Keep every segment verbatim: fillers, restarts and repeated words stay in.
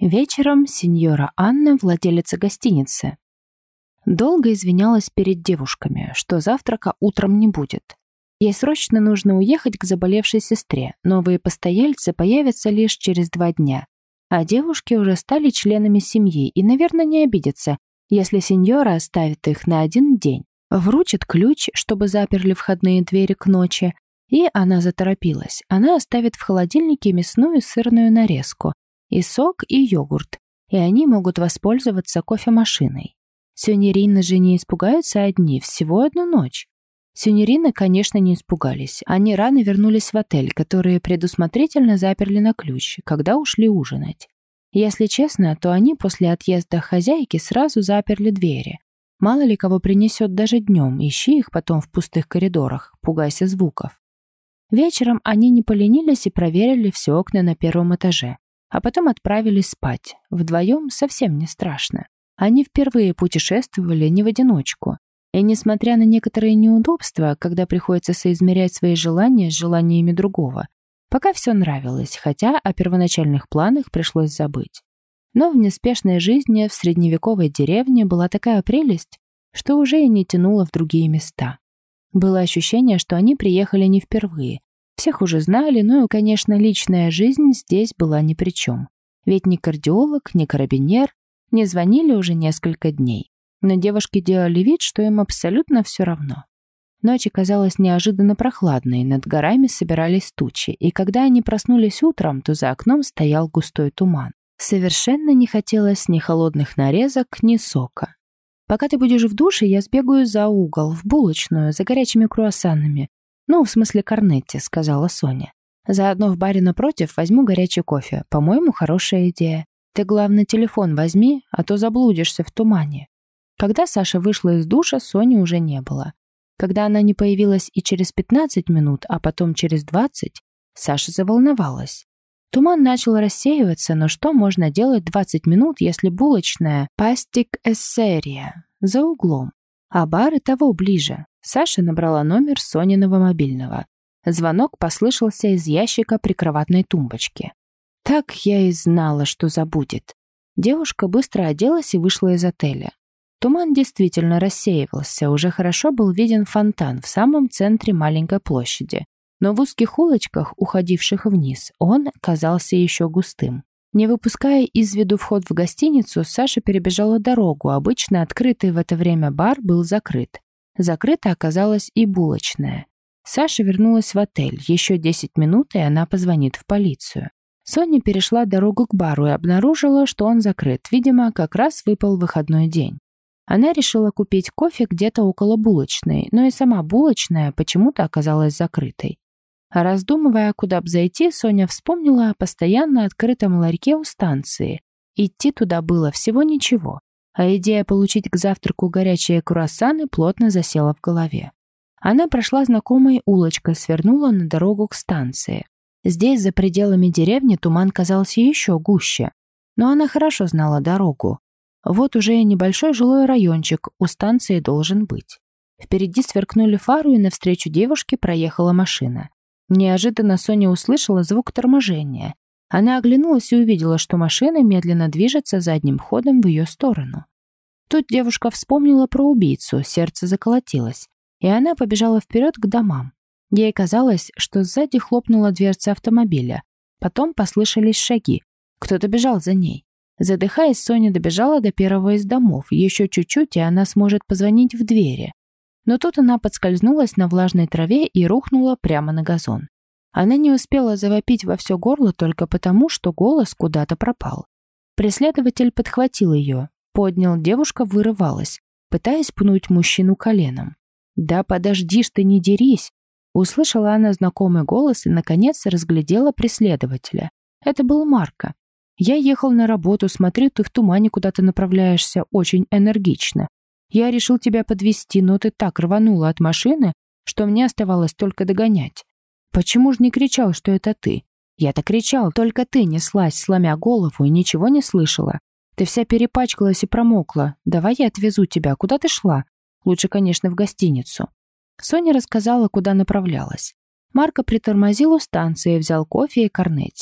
Вечером сеньора Анна, владелица гостиницы, долго извинялась перед девушками, что завтрака утром не будет. Ей срочно нужно уехать к заболевшей сестре. Новые постояльцы появятся лишь через два дня. А девушки уже стали членами семьи и, наверное, не обидятся, если сеньора оставит их на один день. Вручит ключ, чтобы заперли входные двери к ночи, и она заторопилась. Она оставит в холодильнике мясную сырную нарезку, и сок, и йогурт, и они могут воспользоваться кофемашиной. Сеньорины же не испугаются одни, всего одну ночь. Сеньорины, конечно, не испугались. Они рано вернулись в отель, который предусмотрительно заперли на ключ, когда ушли ужинать. Если честно, то они после отъезда хозяйки сразу заперли двери. Мало ли кого принесет даже днем, ищи их потом в пустых коридорах, пугайся звуков. Вечером они не поленились и проверили все окна на первом этаже, а потом отправились спать. Вдвоем совсем не страшно. Они впервые путешествовали не в одиночку. И несмотря на некоторые неудобства, когда приходится соизмерять свои желания с желаниями другого, пока все нравилось, хотя о первоначальных планах пришлось забыть. Но в неспешной жизни в средневековой деревне была такая прелесть, что уже и не тянуло в другие места. Было ощущение, что они приехали не впервые. Всех уже знали, ну и, конечно, личная жизнь здесь была ни при чем. Ведь ни кардиолог, ни карабинер не звонили уже несколько дней. Но девушки делали вид, что им абсолютно все равно. Ночь оказалась неожиданно прохладной, над горами собирались тучи, и когда они проснулись утром, то за окном стоял густой туман. Совершенно не хотелось ни холодных нарезок, ни сока. «Пока ты будешь в душе, я сбегаю за угол, в булочную, за горячими круассанами. Ну, в смысле корнетти», — сказала Соня. «Заодно в баре напротив возьму горячий кофе. По-моему, хорошая идея. Ты, главное, телефон возьми, а то заблудишься в тумане». Когда Саша вышла из душа, Сони уже не было. Когда она не появилась и через пятнадцать минут, а потом через двадцать, Саша заволновалась. Туман начал рассеиваться, но что можно делать двадцать минут, если булочная «Пастик Эссерия» за углом, а бар и того ближе? Саша набрала номер Сониного мобильного. Звонок послышался из ящика прикроватной тумбочки. Так я и знала, что забудет. Девушка быстро оделась и вышла из отеля. Туман действительно рассеивался, уже хорошо был виден фонтан в самом центре маленькой площади. Но в узких улочках, уходивших вниз, он казался еще густым. Не выпуская из виду вход в гостиницу, Саша перебежала дорогу. Обычно открытый в это время бар был закрыт. Закрыта оказалась и булочная. Саша вернулась в отель. Еще десять минут, и она позвонит в полицию. Соня перешла дорогу к бару и обнаружила, что он закрыт. Видимо, как раз выпал выходной день. Она решила купить кофе где-то около булочной, но и сама булочная почему-то оказалась закрытой. Раздумывая, куда бы зайти, Соня вспомнила о постоянно открытом ларьке у станции. Идти туда было всего ничего, а идея получить к завтраку горячие круассаны плотно засела в голове. Она прошла знакомой улочкой, свернула на дорогу к станции. Здесь, за пределами деревни, туман казался еще гуще, но она хорошо знала дорогу. Вот уже и небольшой жилой райончик у станции должен быть. Впереди сверкнули фары, и навстречу девушке проехала машина. Неожиданно Соня услышала звук торможения. Она оглянулась и увидела, что машина медленно движется задним ходом в ее сторону. Тут девушка вспомнила про убийцу, сердце заколотилось, и она побежала вперед к домам. Ей казалось, что сзади хлопнула дверца автомобиля. Потом послышались шаги. Кто-то бежал за ней. Задыхаясь, Соня добежала до первого из домов. Еще чуть-чуть, и она сможет позвонить в двери. Но тут она подскользнулась на влажной траве и рухнула прямо на газон. Она не успела завопить во все горло только потому, что голос куда-то пропал. Преследователь подхватил ее, поднял, девушка вырывалась, пытаясь пнуть мужчину коленом. «Да подожди ж ты, не дерись!» Услышала она знакомый голос и, наконец, разглядела преследователя. Это был Марко. «Я ехал на работу, смотрю, ты в тумане куда-то направляешься, очень энергично. Я решил тебя подвезти, но ты так рванула от машины, что мне оставалось только догонять. Почему же не кричал, что это ты? Я-то кричал, только ты неслась, сломя голову, и ничего не слышала. Ты вся перепачкалась и промокла. Давай я отвезу тебя. Куда ты шла? Лучше, конечно, в гостиницу». Соня рассказала, куда направлялась. Марко притормозил у станции, взял кофе и корнетти.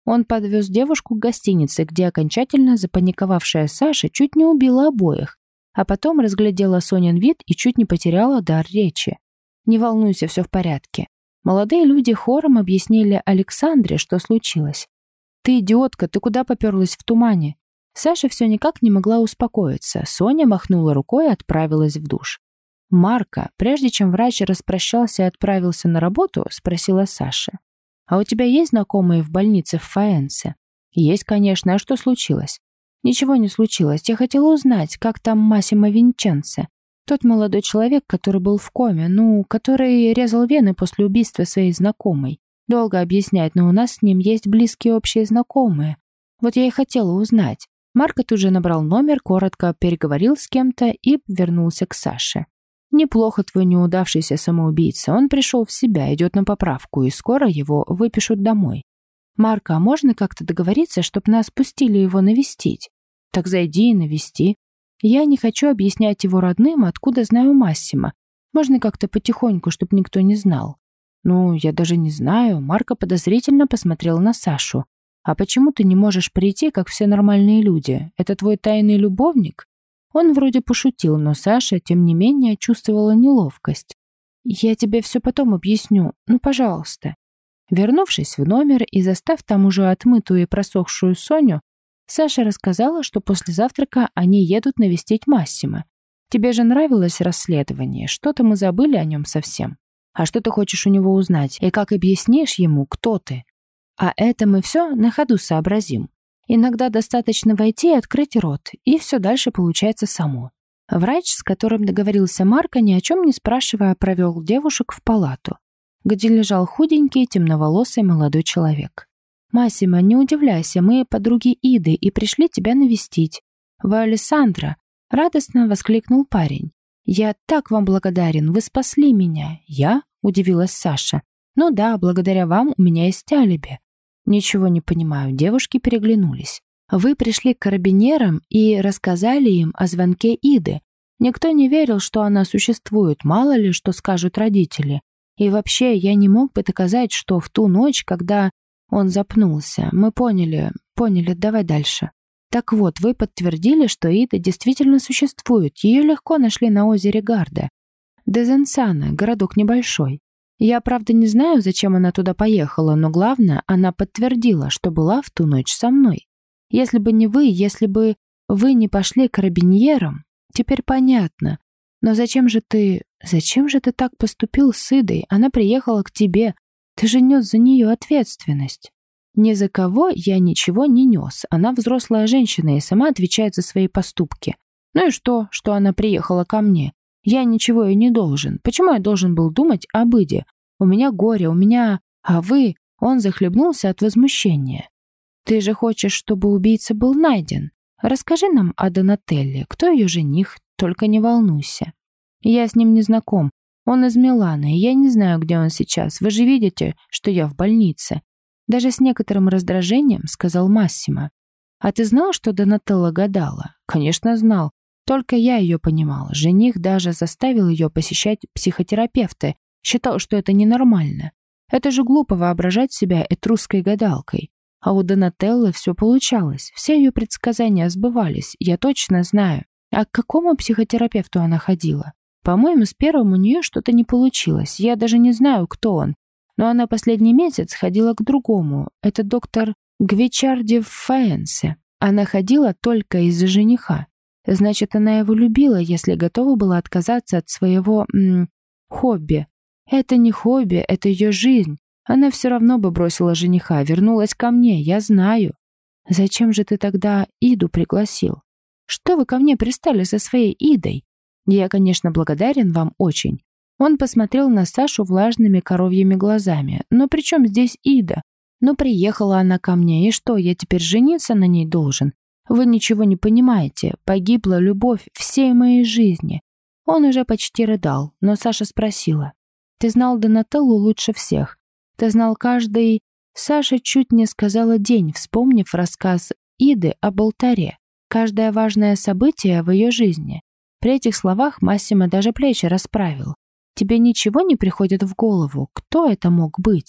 Он подвез девушку к гостинице, где окончательно запаниковавшая Саша чуть не убила обоих, а потом разглядела Сонин вид и чуть не потеряла дар речи. «Не волнуйся, все в порядке». Молодые люди хором объяснили Александре, что случилось. «Ты идиотка, ты куда поперлась в тумане?» Саша все никак не могла успокоиться. Соня махнула рукой и отправилась в душ. «Марка, прежде чем врач распрощался и отправился на работу, спросила Саша. «А у тебя есть знакомые в больнице в Фаэнсе?» «Есть, конечно. А что случилось?» «Ничего не случилось. Я хотела узнать, как там Массимо Винченце. Тот молодой человек, который был в коме, ну, который резал вены после убийства своей знакомой. Долго объяснять, но у нас с ним есть близкие общие знакомые. Вот я и хотела узнать». Марко тут же набрал номер, коротко переговорил с кем-то и вернулся к Саше. «Неплохо твой неудавшийся самоубийца. Он пришел в себя, идет на поправку, и скоро его выпишут домой. Марко, а можно как-то договориться, чтобы нас пустили его навестить?» «Так зайди и навести. Я не хочу объяснять его родным, откуда знаю Массимо. Можно как-то потихоньку, чтобы никто не знал». «Ну, я даже не знаю». Марко подозрительно посмотрел на Сашу. «А почему ты не можешь прийти, как все нормальные люди? Это твой тайный любовник?» Он вроде пошутил, но Саша, тем не менее, чувствовала неловкость. «Я тебе все потом объясню. Ну, пожалуйста». Вернувшись в номер и застав там уже отмытую и просохшую Соню, Саша рассказала, что после завтрака они едут навестить Массимо. «Тебе же нравилось расследование. Что-то мы забыли о нем совсем. А что ты хочешь у него узнать? И как объяснишь ему, кто ты?» «А это мы все на ходу сообразим. Иногда достаточно войти и открыть рот, и все дальше получается само». Врач, с которым договорился Марко, ни о чем не спрашивая, провел девушек в палату, где лежал худенький, темноволосый молодой человек. «Массимо, не удивляйся, мы подруги Иды и пришли тебя навестить». «Вы Алессандро!» — радостно воскликнул парень. «Я так вам благодарен, вы спасли меня». «Я?» — удивилась Саша. «Ну да, благодаря вам у меня есть алиби». «Ничего не понимаю». Девушки переглянулись. «Вы пришли к карабинерам и рассказали им о звонке Иды. Никто не верил, что она существует, мало ли, что скажут родители. И вообще, я не мог бы доказать, что в ту ночь, когда он запнулся, мы поняли, поняли, давай дальше. Так вот, вы подтвердили, что Ида действительно существует. Ее легко нашли на озере Гарда. Дезенсано, городок небольшой. Я, правда, не знаю, зачем она туда поехала, но главное, она подтвердила, что была в ту ночь со мной. Если бы не вы, если бы вы не пошли к карабиньерам, теперь понятно. Но зачем же ты... Зачем же ты так поступил с Идой? Она приехала к тебе. Ты же нес за нее ответственность». «Ни за кого я ничего не нес. Она взрослая женщина и сама отвечает за свои поступки. Ну и что, что она приехала ко мне? Я ничего ей не должен. Почему я должен был думать об Иде? У меня горе, у меня... А вы...» Он захлебнулся от возмущения. «Ты же хочешь, чтобы убийца был найден? Расскажи нам о Донателле. Кто ее жених? Только не волнуйся». «Я с ним не знаком. Он из Милана, и я не знаю, где он сейчас. Вы же видите, что я в больнице». Даже с некоторым раздражением сказал Массимо. «А ты знал, что Донателла гадала?» «Конечно, знал. Только я ее понимала. Жених даже заставил ее посещать психотерапевта. Считал, что это ненормально. Это же глупо воображать себя этрусской гадалкой. А у Донателлы все получалось. Все ее предсказания сбывались. Я точно знаю. А к какому психотерапевту она ходила? По-моему, с первым у нее что-то не получилось. Я даже не знаю, кто он. Но она последний месяц ходила к другому. Это доктор Гвичарди в Фаэнсе. Она ходила только из-за жениха. Значит, она его любила, если готова была отказаться от своего м, хобби. Это не хобби, это ее жизнь. Она все равно бы бросила жениха, вернулась ко мне, я знаю. Зачем же ты тогда Иду пригласил? Что вы ко мне пристали со своей Идой? Я, конечно, благодарен вам очень. Он посмотрел на Сашу влажными коровьими глазами. Но при чем здесь Ида? Ну, приехала она ко мне, и что, я теперь жениться на ней должен? Вы ничего не понимаете. Погибла любовь всей моей жизни. Он уже почти рыдал, но Саша спросила. Ты знал Донателлу лучше всех. Ты знал каждый... Саша чуть не сказала день, вспомнив рассказ Иды об алтаре. Каждое важное событие в ее жизни. При этих словах Массимо даже плечи расправил. Тебе ничего не приходит в голову? Кто это мог быть?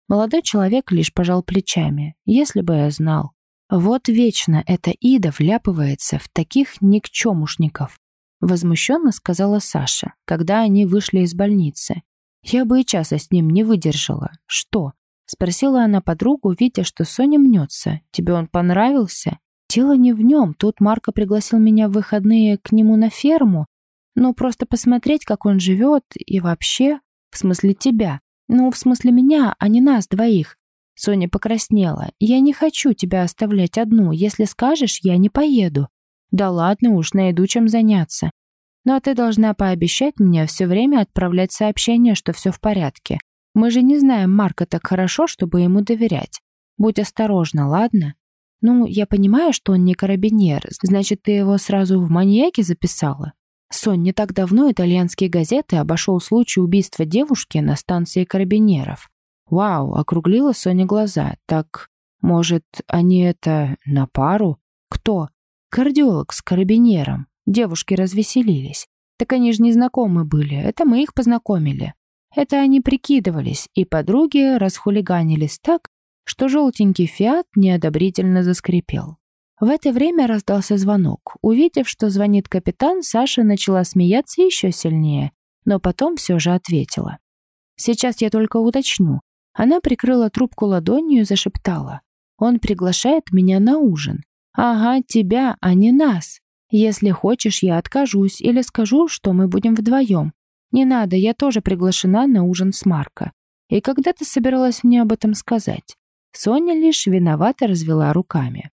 Молодой человек лишь пожал плечами. Если бы я знал. Вот вечно эта Ида вляпывается в таких никчемушников. Возмущенно сказала Саша, когда они вышли из больницы. Я бы и часа с ним не выдержала. Что? Спросила она подругу, видя, что Соня мнется. Тебе он понравился? Дело не в нем. Тут Марко пригласил меня в выходные к нему на ферму. Ну, просто посмотреть, как он живет, и вообще... В смысле тебя. Ну, в смысле меня, а не нас двоих. Соня покраснела. Я не хочу тебя оставлять одну. Если скажешь, я не поеду. Да ладно уж, найду чем заняться. Ну, а ты должна пообещать мне все время отправлять сообщение, что все в порядке. Мы же не знаем Марка так хорошо, чтобы ему доверять. Будь осторожна, ладно? Ну, я понимаю, что он не карабинер. Значит, ты его сразу в маньяки записала? Сонь, не так давно итальянские газеты обошел случай убийства девушки на станции карабинеров. Вау, округлила Соня глаза. Так, может, они это на пару? Кто? Кардиолог с карабинером. Девушки развеселились. Так они же не знакомы были, это мы их познакомили. Это они прикидывались, и подруги расхулиганились так, что желтенький фиат неодобрительно заскрипел. В это время раздался звонок. Увидев, что звонит капитан, Саша начала смеяться еще сильнее, но потом все же ответила. «Сейчас я только уточню». Она прикрыла трубку ладонью и зашептала. «Он приглашает меня на ужин. Ага, тебя, а не нас. Если хочешь, я откажусь или скажу, что мы будем вдвоем. Не надо, я тоже приглашена на ужин с Марко. И когда ты собиралась мне об этом сказать?» Соня лишь виновато развела руками.